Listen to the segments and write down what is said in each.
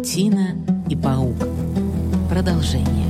Паутина и паук. Продолжение.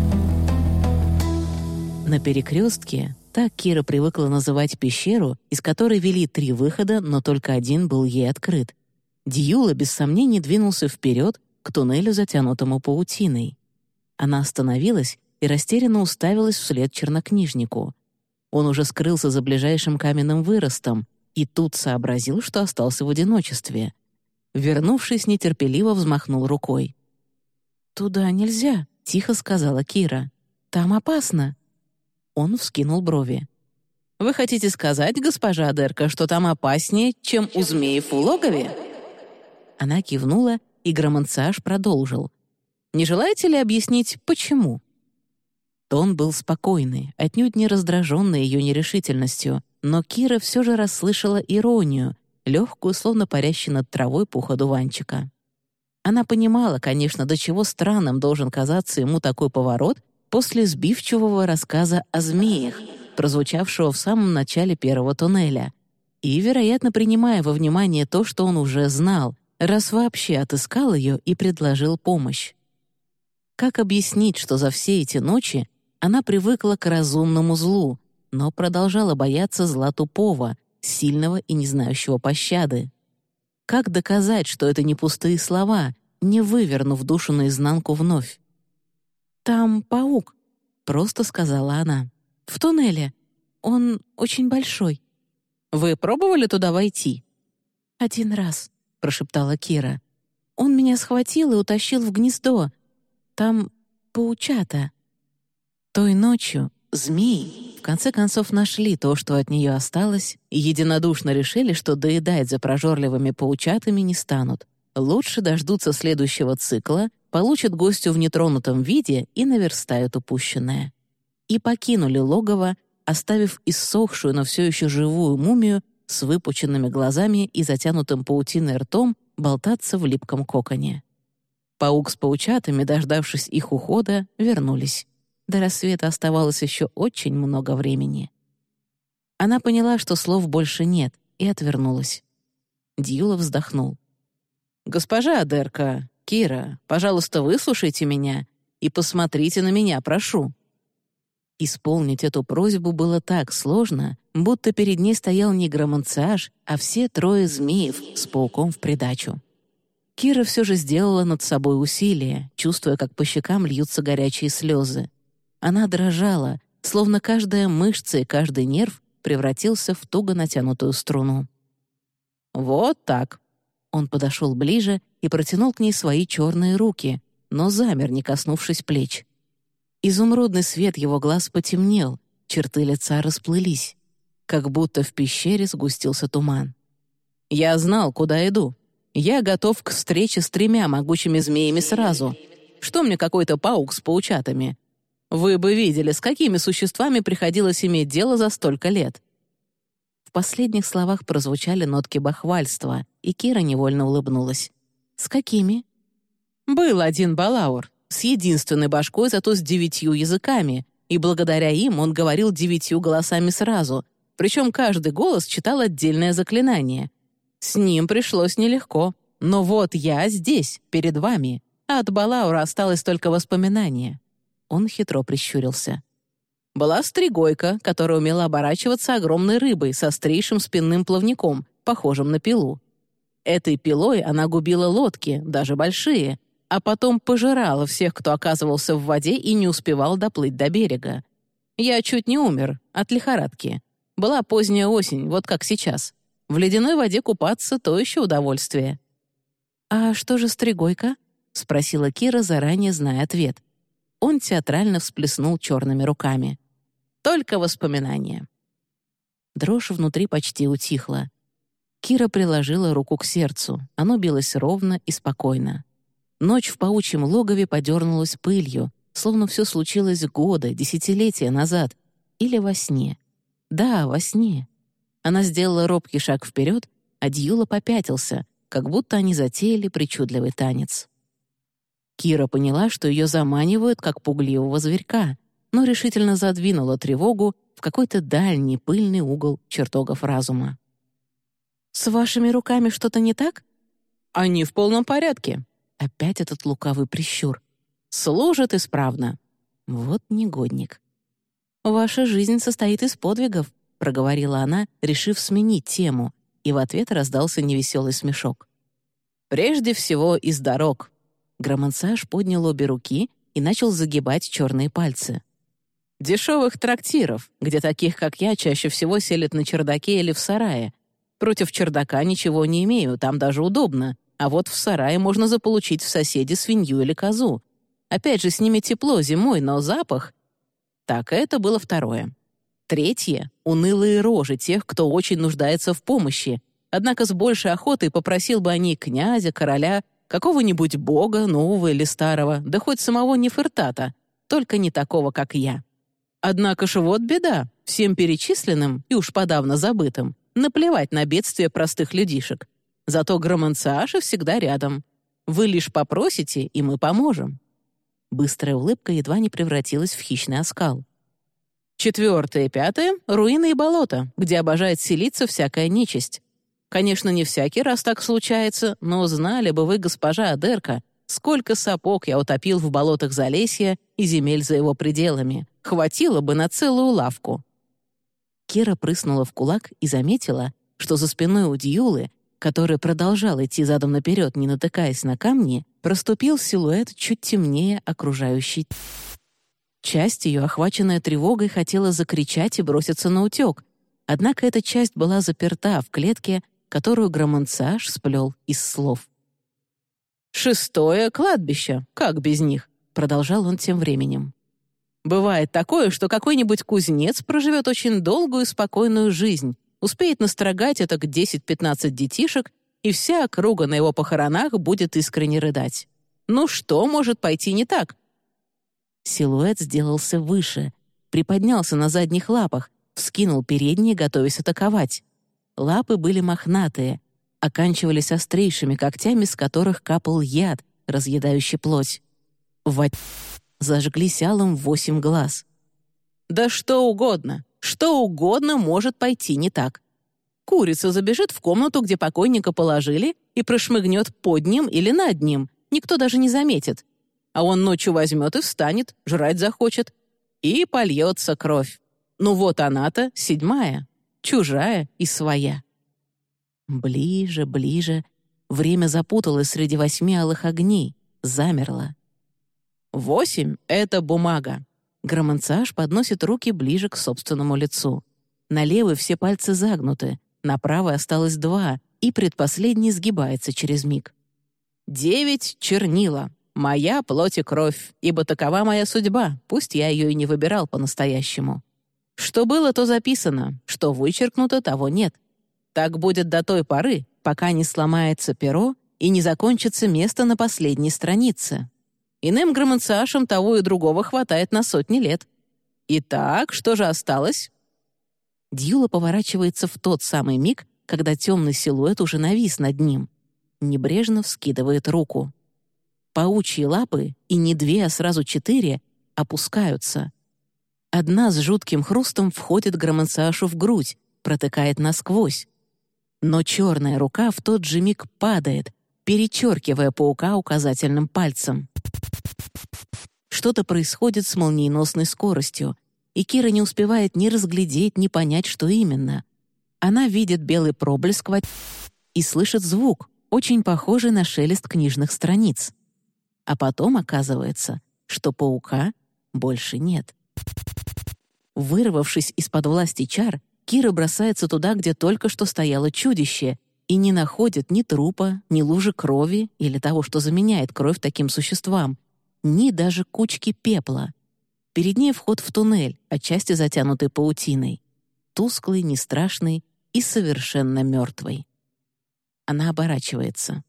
На перекрестке, так Кира привыкла называть пещеру, из которой вели 3 выхода, но только один был ей открыт, Дьюла без сомнений двинулся вперед к туннелю, затянутому паутиной. Она остановилась и растерянно уставилась вслед чернокнижнику. Он уже скрылся за ближайшим каменным выростом и тут сообразил, что остался в одиночестве. Вернувшись, нетерпеливо взмахнул рукой. «Туда нельзя», — тихо сказала Кира. «Там опасно». Он вскинул брови. «Вы хотите сказать, госпожа Дерка, что там опаснее, чем у змеев в логове?» Она кивнула, и Громонциаж продолжил. «Не желаете ли объяснить, почему?» Тон был спокойный, отнюдь не раздраженный ее нерешительностью, но Кира все же расслышала иронию, легкую, словно парящий над травой пух одуванчика. Она понимала, конечно, до чего странным должен казаться ему такой поворот после сбивчивого рассказа о змеях, прозвучавшего в самом начале первого туннеля, и, вероятно, принимая во внимание то, что он уже знал, раз вообще отыскал ее и предложил помощь. Как объяснить, что за все эти ночи она привыкла к разумному злу, но продолжала бояться зла тупого, сильного и не знающего пощады? Как доказать, что это не пустые слова, не вывернув душу наизнанку вновь? «Там паук», — просто сказала она. «В туннеле. Он очень большой». «Вы пробовали туда войти?» «1 раз», — прошептала Кира. «Он меня схватил и утащил в гнездо. Там паучата». Той ночью змеи в конце концов нашли то, что от нее осталось, и единодушно решили, что доедать за прожорливыми паучатами не станут. Лучше дождутся следующего цикла, получат гостю в нетронутом виде и наверстают упущенное. И покинули логово, оставив иссохшую, но все еще живую мумию с выпученными глазами и затянутым паутиной ртом болтаться в липком коконе. Паук с паучатами, дождавшись их ухода, вернулись. До рассвета оставалось еще очень много времени. Она поняла, что слов больше нет, и отвернулась. Дьюла вздохнул. «Госпожа Дерка, Кира, пожалуйста, выслушайте меня и посмотрите на меня, прошу». Исполнить эту просьбу было так сложно, будто перед ней стоял не Громонциаж, а все 3 змеев с пауком в придачу. Кира все же сделала над собой усилие, чувствуя, как по щекам льются горячие слезы. Она дрожала, словно каждая мышца и каждый нерв превратился в туго натянутую струну. «Вот так». Он подошел ближе и протянул к ней свои черные руки, но замер, не коснувшись плеч. Изумрудный свет его глаз потемнел, черты лица расплылись, как будто в пещере сгустился туман. «Я знал, куда иду. Я готов к встрече с 3 могучими змеями сразу. Что мне какой-то паук с паучатами? Вы бы видели, с какими существами приходилось иметь дело за столько лет». В последних словах прозвучали нотки бахвальства, и Кира невольно улыбнулась. «С какими?» «Был один балаур, с единственной башкой, зато с 9 языками, и благодаря им он говорил 9 голосами сразу, причем каждый голос читал отдельное заклинание. С ним пришлось нелегко, но вот я здесь, перед вами, а от балаура осталось только воспоминание». Он хитро прищурился. Была стригойка, которая умела оборачиваться огромной рыбой с острейшим спинным плавником, похожим на пилу. Этой пилой она губила лодки, даже большие, а потом пожирала всех, кто оказывался в воде и не успевал доплыть до берега. Я чуть не умер от лихорадки. Была поздняя осень, вот как сейчас. В ледяной воде купаться — то еще удовольствие. «А что же стригойка?» — спросила Кира, заранее зная ответ. Он театрально всплеснул черными руками. «Только воспоминания». Дрожь внутри почти утихла. Кира приложила руку к сердцу. Оно билось ровно и спокойно. Ночь в паучьем логове подернулась пылью, словно все случилось годы, десятилетия назад. Или во сне. Да, во сне. Она сделала робкий шаг вперед, а Дьюла попятился, как будто они затеяли причудливый танец. Кира поняла, что ее заманивают, как пугливого зверька, но решительно задвинула тревогу в какой-то дальний пыльный угол чертогов разума. «С вашими руками что-то не так?» «Они в полном порядке. Опять этот лукавый прищур. «Служит исправно». Вот негодник. «Ваша жизнь состоит из подвигов», — проговорила она, решив сменить тему, и в ответ раздался невеселый смешок. «Прежде всего из дорог». Громансаж поднял обе руки и начал загибать черные пальцы. «Дешевых трактиров, где таких, как я, чаще всего селят на чердаке или в сарае. Против чердака ничего не имею, там даже удобно, а вот в сарае можно заполучить в соседе свинью или козу. Опять же, с ними тепло зимой, но запах...» Так, это было второе. Третье — унылые рожи тех, кто очень нуждается в помощи, однако с большей охотой попросил бы они князя, короля, какого-нибудь бога, нового или старого, да хоть самого Нефертата, только не такого, как я. Однако ж вот беда, всем перечисленным, и уж подавно забытым, наплевать на бедствия простых людишек. Зато громанциаши всегда рядом. Вы лишь попросите, и мы поможем». Быстрая улыбка едва не превратилась в хищный оскал. Четвертое и пятое — руины и болота, где обожает селиться всякая нечисть. Конечно, не всякий раз так случается, но знали бы вы, госпожа Адерка, сколько сапог я утопил в болотах Залесья и земель за его пределами. Хватило бы на целую лавку». Кира прыснула в кулак и заметила, что за спиной у Дьюлы, который продолжал идти задом наперед, не натыкаясь на камни, проступил силуэт чуть темнее окружающей. Часть ее, охваченная тревогой, хотела закричать и броситься на утек, однако эта часть была заперта в клетке, которую громанциаш сплел из слов. «Шестое кладбище, как без них?» — продолжал он тем временем. «Бывает такое, что какой-нибудь кузнец проживет очень долгую и спокойную жизнь, успеет настрогать это к 10-15 детишек, и вся округа на его похоронах будет искренне рыдать. Ну что может пойти не так?» Силуэт сделался выше, приподнялся на задних лапах, вскинул передние, готовясь атаковать. Лапы были мохнатые, оканчивались острейшими когтями, с которых капал яд, разъедающий плоть. Зажглись алым 8 глаз. Да что угодно может пойти не так. Курица забежит в комнату, где покойника положили, и прошмыгнет под ним или над ним, никто даже не заметит. А он ночью возьмет и встанет, жрать захочет, и польется кровь. Ну вот она-то, 7-я, чужая и своя. Ближе, ближе. Время запуталось среди 8 алых огней, замерло. 8 — это бумага. Громанциаш подносит руки ближе к собственному лицу. На левой все пальцы загнуты, на правой осталось 2, и предпоследний сгибается через миг. 9 — чернила. Моя плоть и кровь, ибо такова моя судьба, пусть я ее и не выбирал по-настоящему. Что было, то записано, что вычеркнуто, того нет. Так будет до той поры, пока не сломается перо и не закончится место на последней странице. Иным громанциашам того и другого хватает на сотни лет. Итак, что же осталось? Дьюла поворачивается в тот самый миг, когда темный силуэт уже навис над ним. Небрежно вскидывает руку. Паучьи лапы, и не 2, а сразу 4, опускаются. Одна с жутким хрустом входит громанциашу в грудь, протыкает насквозь. Но черная рука в тот же миг падает, перечеркивая паука указательным пальцем. Что-то происходит с молниеносной скоростью, и Кира не успевает ни разглядеть, ни понять, что именно. Она видит белый проблеск и слышит звук, очень похожий на шелест книжных страниц. А потом оказывается, что паука больше нет. Вырвавшись из-под власти чар, Кира бросается туда, где только что стояло чудище, и не находит ни трупа, ни лужи крови или того, что заменяет кровь таким существам, ни даже кучки пепла. Перед ней вход в туннель, отчасти затянутый паутиной. Тусклый, нестрашный и совершенно мертвый. Она оборачивается.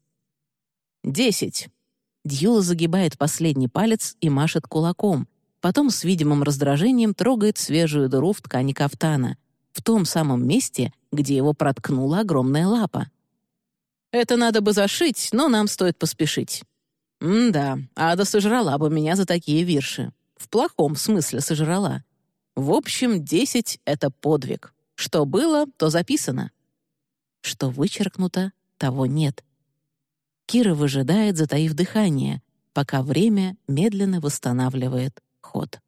10. Дьюла загибает последний палец и машет кулаком, потом с видимым раздражением трогает свежую дыру в ткани кафтана, в том самом месте, где его проткнула огромная лапа. «Это надо бы зашить, но нам стоит поспешить». «Да, Ада сожрала бы меня за такие вирши. В плохом смысле сожрала. В общем, 10 — это подвиг. Что было, то записано. Что вычеркнуто, того нет». Кира выжидает, затаив дыхание, пока время медленно восстанавливает ход.